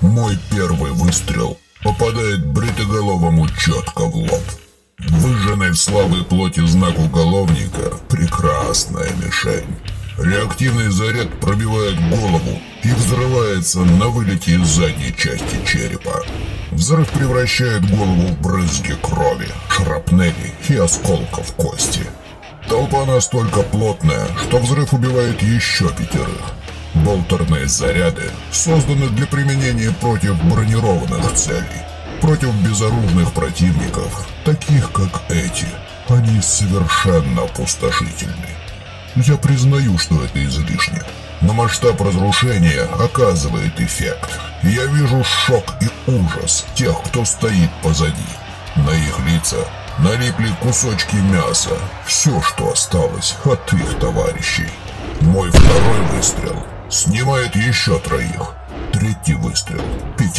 Мой первый выстрел попадает бритоголовому четко в лоб. Выжженный в слабой плоти знак уголовника – прекрасная мишень. Реактивный заряд пробивает голову и взрывается на вылете из задней части черепа. Взрыв превращает голову в брызги крови, шрапнели и осколков кости. Толпа настолько плотная, что взрыв убивает еще 5. Болтерные заряды созданы для применения против бронированных целей, против безоружных противников, таких как эти. Они совершенно опустошительны. Я признаю, что это излишне, но масштаб разрушения оказывает эффект. Я вижу шок и ужас тех, кто стоит позади. На их лица налипли кусочки мяса, все, что осталось от их товарищей. Мой второй выстрел снимает еще 3. Третий выстрел – 5.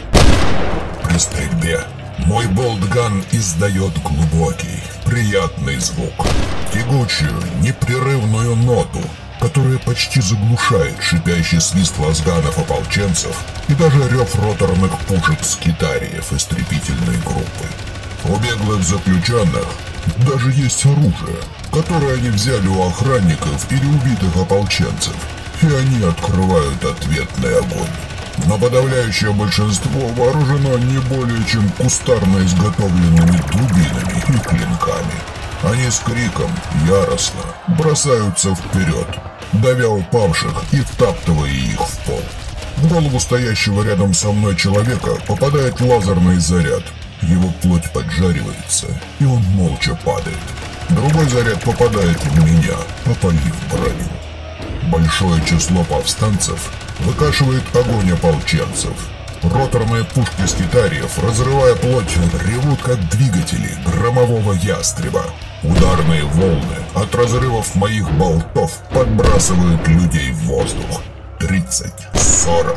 При стрельбе мой болтган издает глубокий, приятный звук, тягучую, непрерывную ноту, которая почти заглушает шипящий свист лазганов-ополченцев и даже рев роторных пушек скитариев истребительной группы. У беглых заключенных даже есть оружие, которое они взяли у охранников или убитых ополченцев, и они открывают ответный огонь. Но подавляющее большинство вооружено не более чем кустарно изготовленными дубинами и клинками. Они с криком яростно бросаются вперед, давя упавших и втаптывая их в пол. В голову стоящего рядом со мной человека попадает лазерный заряд. Его плоть поджаривается, и он молча падает. Другой заряд попадает в меня, опалив броню. Большое число повстанцев выкашивает огонь ополченцев. Роторные пушки скитариев, разрывая плоть, ревут как двигатели громового ястреба. Ударные волны от разрывов моих болтов подбрасывают людей в воздух. 30, 40,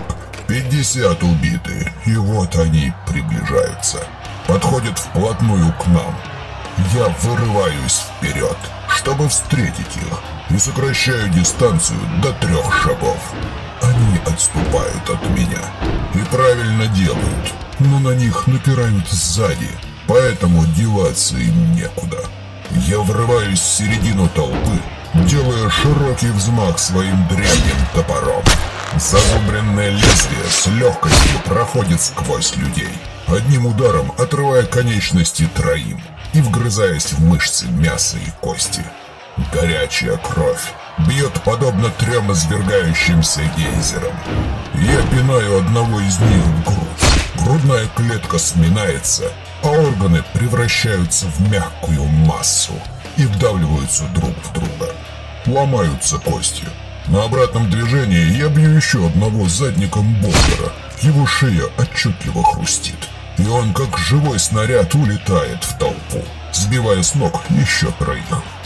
50 убиты, и вот они приближаются. Подходят вплотную к нам. Я вырываюсь вперед, чтобы встретить их, и сокращаю дистанцию до 3 шагов. Они отступают от меня. И правильно делают, но на них напирают сзади, поэтому деваться им некуда. Я врываюсь в середину толпы, делая широкий взмах своим древним топором. Зазубренное лезвие с легкостью проходит сквозь людей, одним ударом отрывая конечности 3 и вгрызаясь в мышцы, мясо и кости. Горячая кровь бьет подобно 3 извергающимся гейзерам. Я пинаю одного из них в грудь. Грудная клетка сминается, а органы превращаются в мягкую массу и вдавливаются друг в друга. Ломаются кости. На обратном движении я бью еще одного задником болтера. Его шея отчетливо хрустит, и он как живой снаряд улетает в толпу, сбивая с ног еще 3.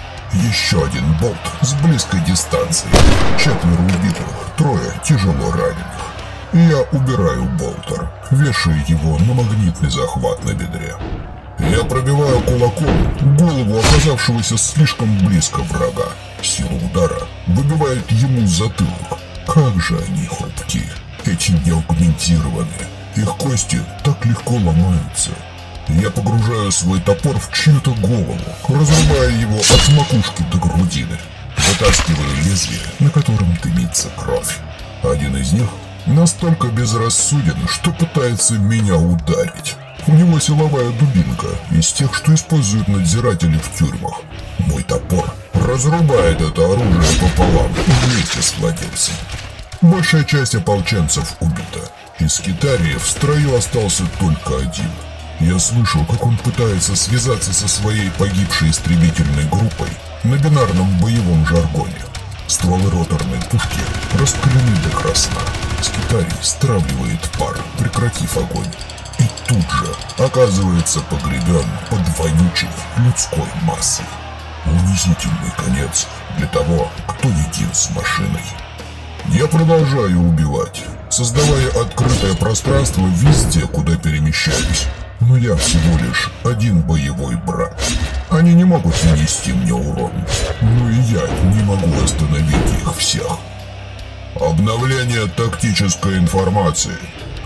Еще один болт с близкой дистанции. 4 убитых, 3 тяжело раненых. И я убираю болтер, вешая его на магнитный захват на бедре. Я пробиваю кулаком голову оказавшегося слишком близко врага. Сила удара выбивает ему затылок. Как же они хрупки, эти неаугментированные. Их кости так легко ломаются. Я погружаю свой топор в чью-то голову, разрубая его от макушки до грудины. Вытаскиваю лезвие, на котором дымится кровь. Один из них настолько безрассуден, что пытается меня ударить. У него силовая дубинка из тех, что используют надзиратели в тюрьмах. Мой топор разрубает это оружие пополам вместе с владельцем. Большая часть ополченцев убита. Из скитариев в строю остался только один. Я слышу, как он пытается связаться со своей погибшей истребительной группой на бинарном боевом жаргоне. Стволы роторной пушки раскалены до красна. Скитарий стравливает пар, прекратив огонь. И тут же оказывается погребен под вонючей людской массой. Унизительный конец для того, кто един с машиной. Я продолжаю убивать, создавая открытое пространство везде, куда перемещаюсь. Но я всего лишь один боевой брат. Они не могут нанести мне урон, но и я не могу остановить их всех. Обновление тактической информации.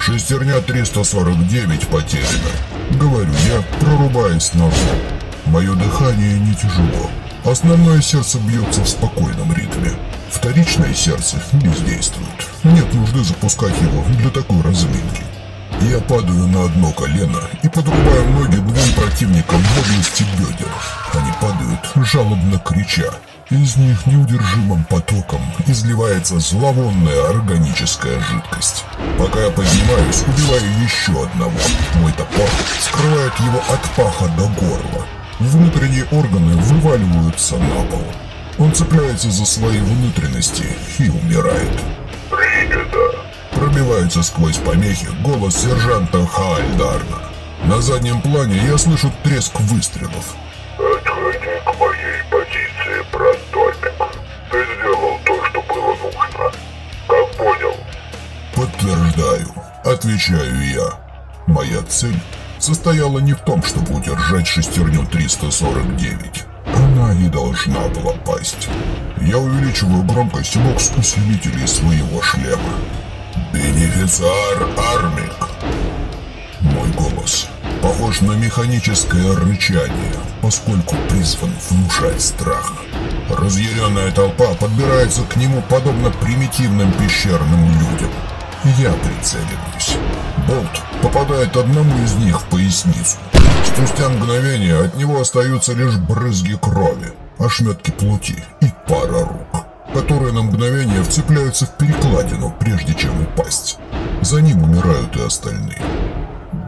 Шестерня 349 потеряна. Говорю я, прорубаясь наружу. Мое дыхание не тяжело. Основное сердце бьется в спокойном ритме. Вторичное сердце бездействует. Нет нужды запускать его для такой разминки. Я падаю на одно колено и подрубаю ноги двум противникам в области бедер. Они падают, жалобно крича. Из них неудержимым потоком изливается зловонная органическая жидкость. Пока я поднимаюсь, убиваю еще одного. Мой топор скрывает его от паха до горла. Внутренние органы вываливаются на пол. Он цепляется за свои внутренности и умирает. «Принято!» Пробивается сквозь помехи голос сержанта Хаальдарна. На заднем плане я слышу треск выстрелов. «Отходи к моей позиции, прототип. Ты сделал то, что было нужно. Как понял?» «Подтверждаю», — отвечаю я. Моя цель состояла не в том, чтобы удержать шестерню 349. Она и должна была пасть. Я увеличиваю громкость бокс-усилителей своего шлема. «Бенефициар Армик!» Мой голос похож на механическое рычание, поскольку призван внушать страх. Разъяренная толпа подбирается к нему подобно примитивным пещерным людям. Я прицеливаюсь. Болт попадает одному из них в поясницу. Спустя мгновение от него остаются лишь брызги крови, ошметки плоти и пара рук, которые на мгновение вцепляются в перекладину, прежде чем упасть. За ним умирают и остальные.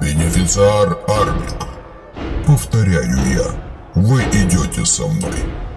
«Бенефициар Армик!» Повторяю я. «Вы идете со мной.